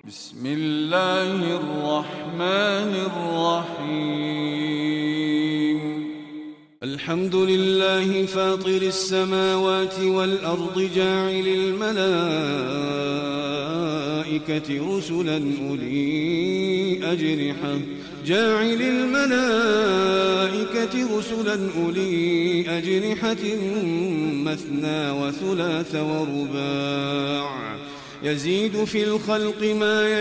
بسم الله الرحمن الرحيم. الحمد لله فاطر السماوات والأرض جاعل الملائكة رسلا أولي أجنحة مثنى وثلاث ورباع يزيد في الخلق ما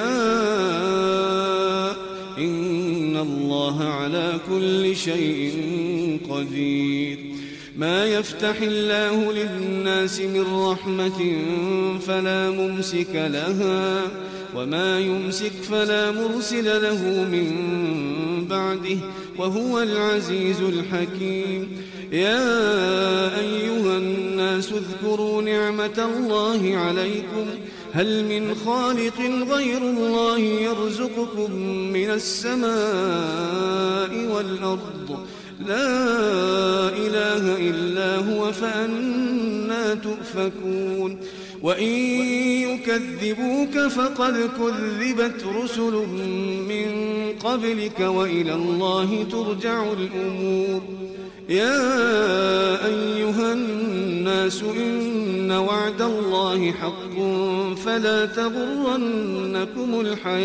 يشاء إن الله على كل شيء قدير. ما يفتح الله للناس من رحمة فلا ممسك لها وما يمسك فلا مرسل له من بعده وهو العزيز الحكيم. يا أيها الناس اذكروا نعمة الله عليكم هل من خالق غير الله يرزقكم من السماء والأرض لا إله إلا هو فأنى تؤفكون. وإن يكذبوك فقد كذبت رسل من قبلك وإلى الله ترجع الأمور. يا أيها الناس إن وعد الله حق فلا تغرنكم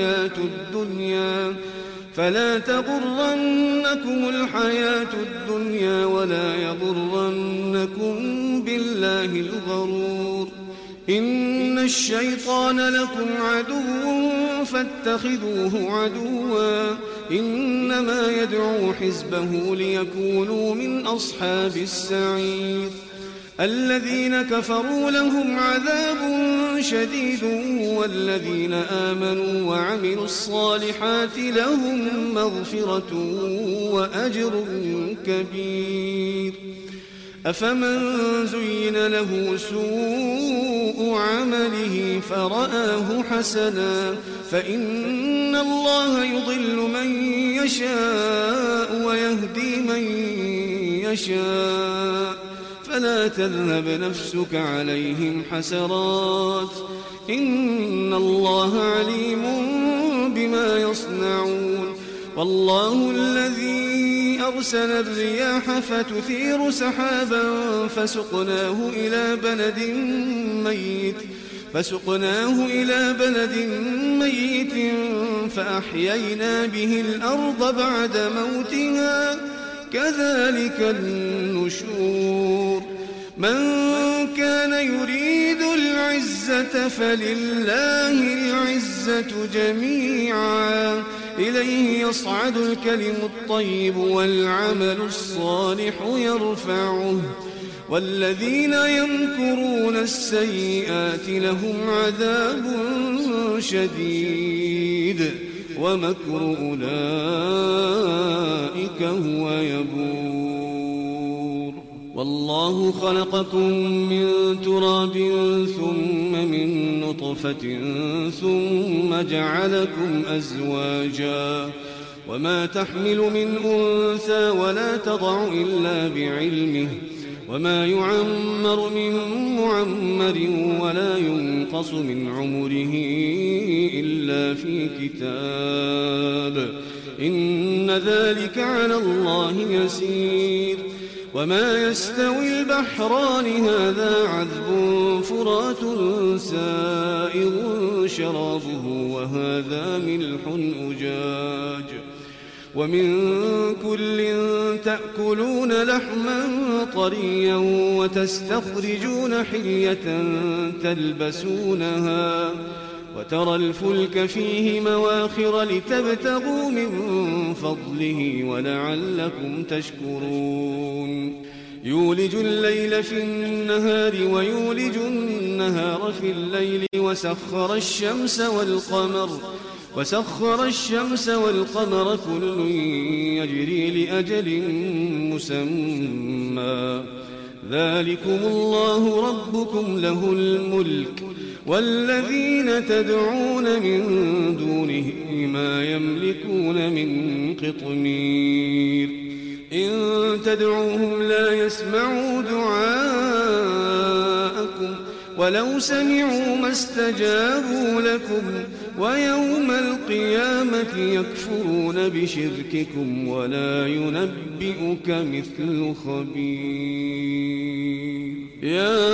الحياة الدنيا ولا يغرنكم بالله الغرور. إن الشيطان لكم عدو فاتخذوه عدوا إنما يدعو حزبه ليكونوا من أصحاب السعير. الذين كفروا لهم عذاب شديد والذين آمنوا وعملوا الصالحات لهم مغفرة وأجر كبير. أفمن زين له سوء عمله فرآه حسنا فإن الله يضل من يشاء ويهدي من يشاء فلا تذهب نفسك عليهم حسرات إن الله عليم بما يصنعون. والله الذي أرسل الرياح فتثير سحابا فسقناه إلى بلد ميت فأحيينا به الأرض بعد موتها كذلك النشور. من كان يريد العزة فلله العزة جميعا إليه يصعد الكلم الطيب والعمل الصالح يرفعه والذين يمكرون السيئات لهم عذاب شديد ومكر أولئك هو يبور. والله خلقكم من تراب ثم من نطفة ثم جعلكم أزواجا وما تحمل من أنثى ولا تضع إلا بعلمه وما يعمر من معمر ولا ينقص من عمره إلا في كتاب إن ذلك على الله يسير. وما يستوي البحران هذا عذب فرات سائغ شرابه وهذا ملح أجاج ومن كل تأكلون لحما طريا وتستخرجون حلية تلبسونها وترى الفلك فيه مواخر لتبتغوا من فضله ولعلكم تشكرون. يولج الليل في النهار ويولج النهار في الليل وسخر الشمس والقمر كل يجري لأجل مسمى ذلكم الله ربكم له الملك والذين تدعون من دونه ما يملكون من قطمير. إن تدعوهم لا يسمعوا دعاءكم ولو سمعوا ما استجابوا لكم ويوم القيامة يكفرون بشرككم ولا ينبئك مثل خبير. يا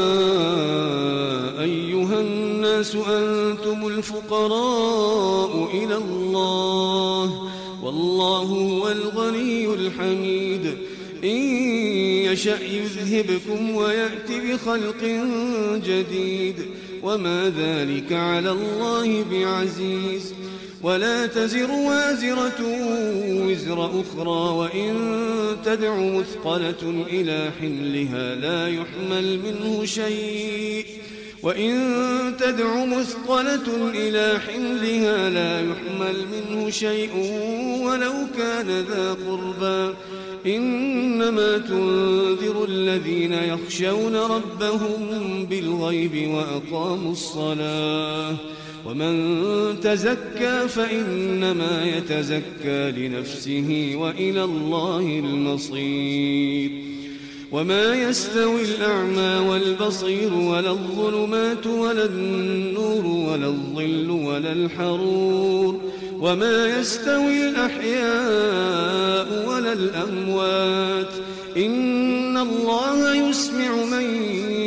أيها الناس أنتم الفقراء إلى الله والله هو الغني الحميد. إن يشأ يذهبكم ويأت بخلق جديد وما ذلك على الله بعزيز. ولا تزر وازرة وزر أخرى وإن تدع مثقلة إلى حملها لا يحمل منه شيء ولو كان ذا قربى. إنما تنذر الذين يخشون ربهم بالغيب وأقاموا الصلاة ومن تزكى فإنما يتزكى لنفسه وإلى الله المصير. وما يستوي الأعمى والبصير ولا الظلمات ولا النور ولا الظل ولا الحرور وما يستوي الأحياء ولا الأموات. إن الله يسمع من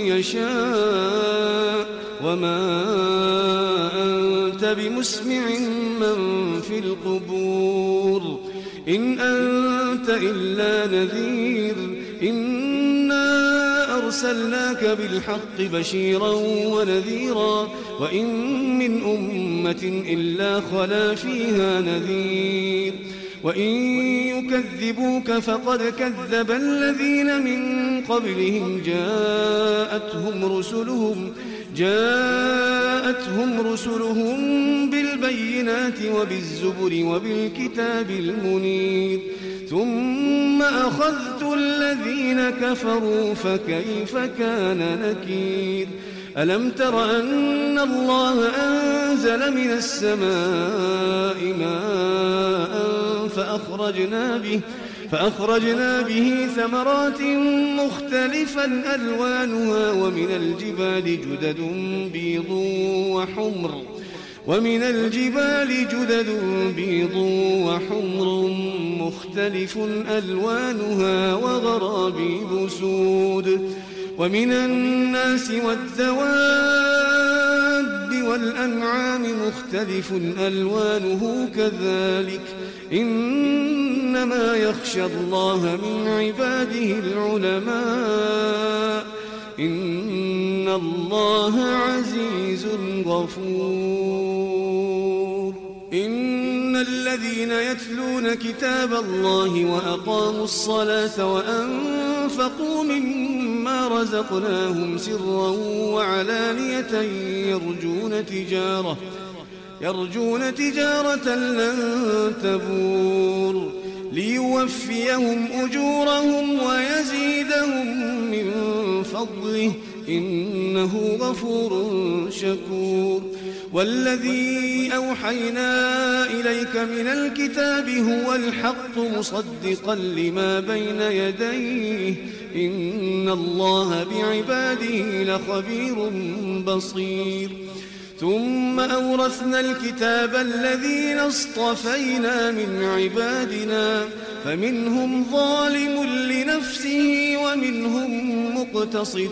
يشاء وما أنت بمسمع من في القبور إن أنت إلا نذير. إنا أرسلناك بالحق بشيرا ونذيرا وإن من أمة إلا خلا فيها نذير. وإن يكذبوك فقد كذب الذين من قبلهم جاءتهم رسلهم بالبينات وبالزبر وبالكتاب المنير ثم أخذت الذين كفروا فكيف كان نكير. ألم تر أن الله أنزل من السماء ماء فأخرجنا به ثمرات مختلفا ألوانها ومن الجبال جدد بيض وحمر مختلف ألوانها وغرابيب سود ومن الناس والدواب والأنعام مختلف ألوانه كذلك إنما يخشى الله من عباده العلماء إن الله عزيز غفور. إن الذين يتلون كتاب الله وأقاموا الصلاة وأنفقوا مما رزقناهم سرا وعلانية يرجون تجارة لن تبور ليوفيهم أجورهم ويزيدهم من فضله إنه غفور شكور. والذي أوحينا إليك من الكتاب هو الحق مصدقا لما بين يديه إن الله بعباده لخبير بصير. ثم أورثنا الكتاب الذين اصطفينا من عبادنا فمنهم ظالم لنفسه ومنهم مقتصد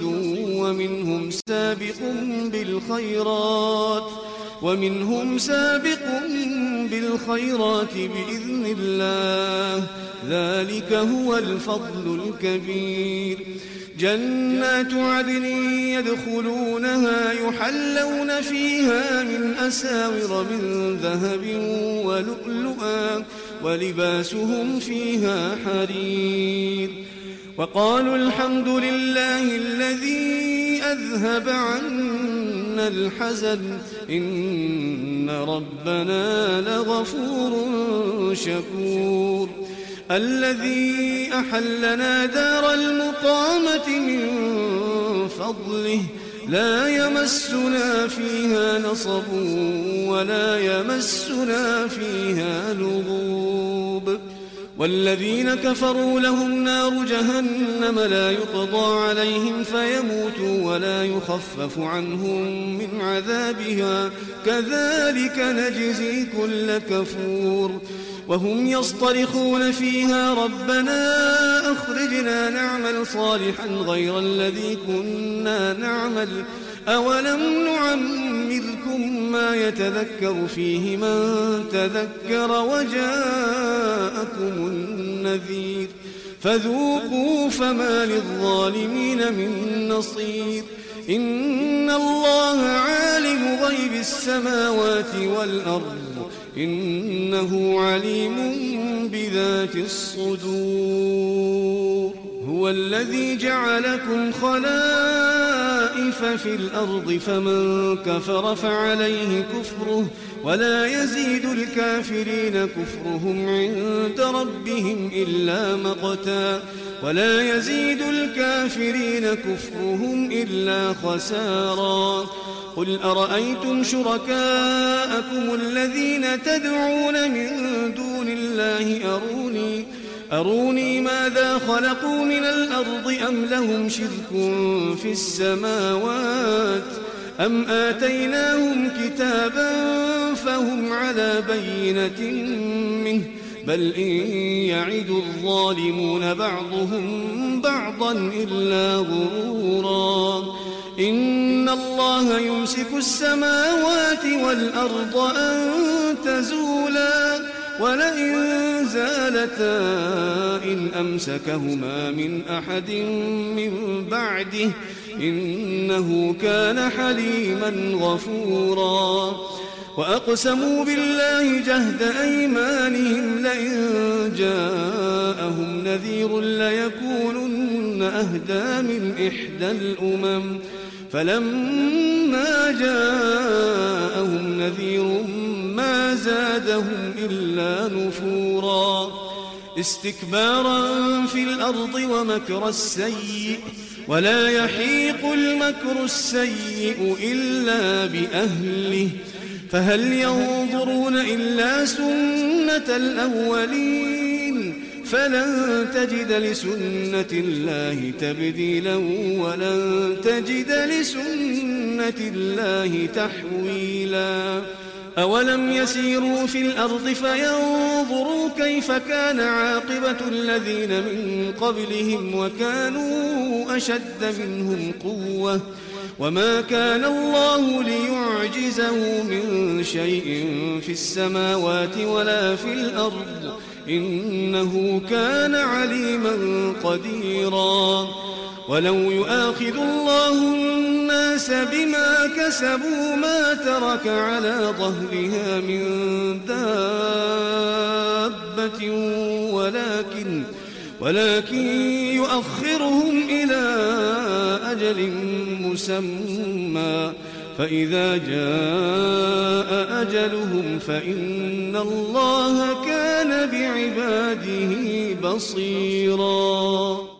ومنهم سابق بالخيرات بإذن الله ذلك هو الفضل الكبير. جنات عدن يدخلونها يحلون فيها من أساور من ذهب ولؤلؤا ولباسهم فيها حرير. وقالوا الحمد لله الذي أذهب عنا الحزن إن ربنا لغفور شكور. الذي أحلنا دار المقامة من فضله لا يمسنا فيها نصب ولا يمسنا فيها لغوب والذين كفروا لهم نار جهنم لا يقضى عليهم فيموتوا ولا يخفف عنهم من عذابها كذلك نجزي كل كفور وهم يصطرخون فيها ربنا أخرجنا نعمل صالحا غير الذي كنا نعمل أولم نعمركم ما يتذكر فيه من تذكر وجاءكم النذير فذوقوا فما للظالمين من نصير إن الله عالم غيب السماوات والأرض إنه عليم بذات الصدور هو الذي جعلكم خلائف في الأرض فمن كفر فعليه كفره ولا يزيد الكافرين كفرهم عند ربهم إلا مقتا ولا يزيد الكافرين كفرهم إلا خسارا قل أرأيتم شركاءكم الذين تدعون من دون الله أروني ماذا خلقوا من الأرض أم لهم شرك في السماوات أم آتيناهم كتابا فهم على بينة منه بل إن يعد الظالمون بعضهم بعضا إلا غرورا إن الله يمسك السماوات والأرض أن تزولا ولئن زالتا إن أمسكهما من أحد من بعده إنه كان حليما غفورا وأقسموا بالله جهد أيمانهم لئن جاءهم نذير ليكونن أهدى من إحدى الأمم فلما جاءهم نذير ما زادهم إلا نفورا استكبارا في الأرض ومكر السيء ولا يحيق المكر السيء إلا بأهله فهل ينظرون إلا سنة الأولين فلن تجد لسنة الله تبديلا ولن تجد لسنة الله تحويلا أولم يسيروا في الأرض فينظروا كيف كان عاقبة الذين من قبلهم وكانوا أشد منهم قوة وما كان الله ليعجزه من شيء في السماوات ولا في الأرض إنه كان عليما قديرا ولو يؤاخذ الله الناس بما كسبوا ما ترك على ظهرها من دابة ولكن يؤخرهم إلى أجل مسمى فإذا جاء أجلهم فإن الله كان بعباده بصيراً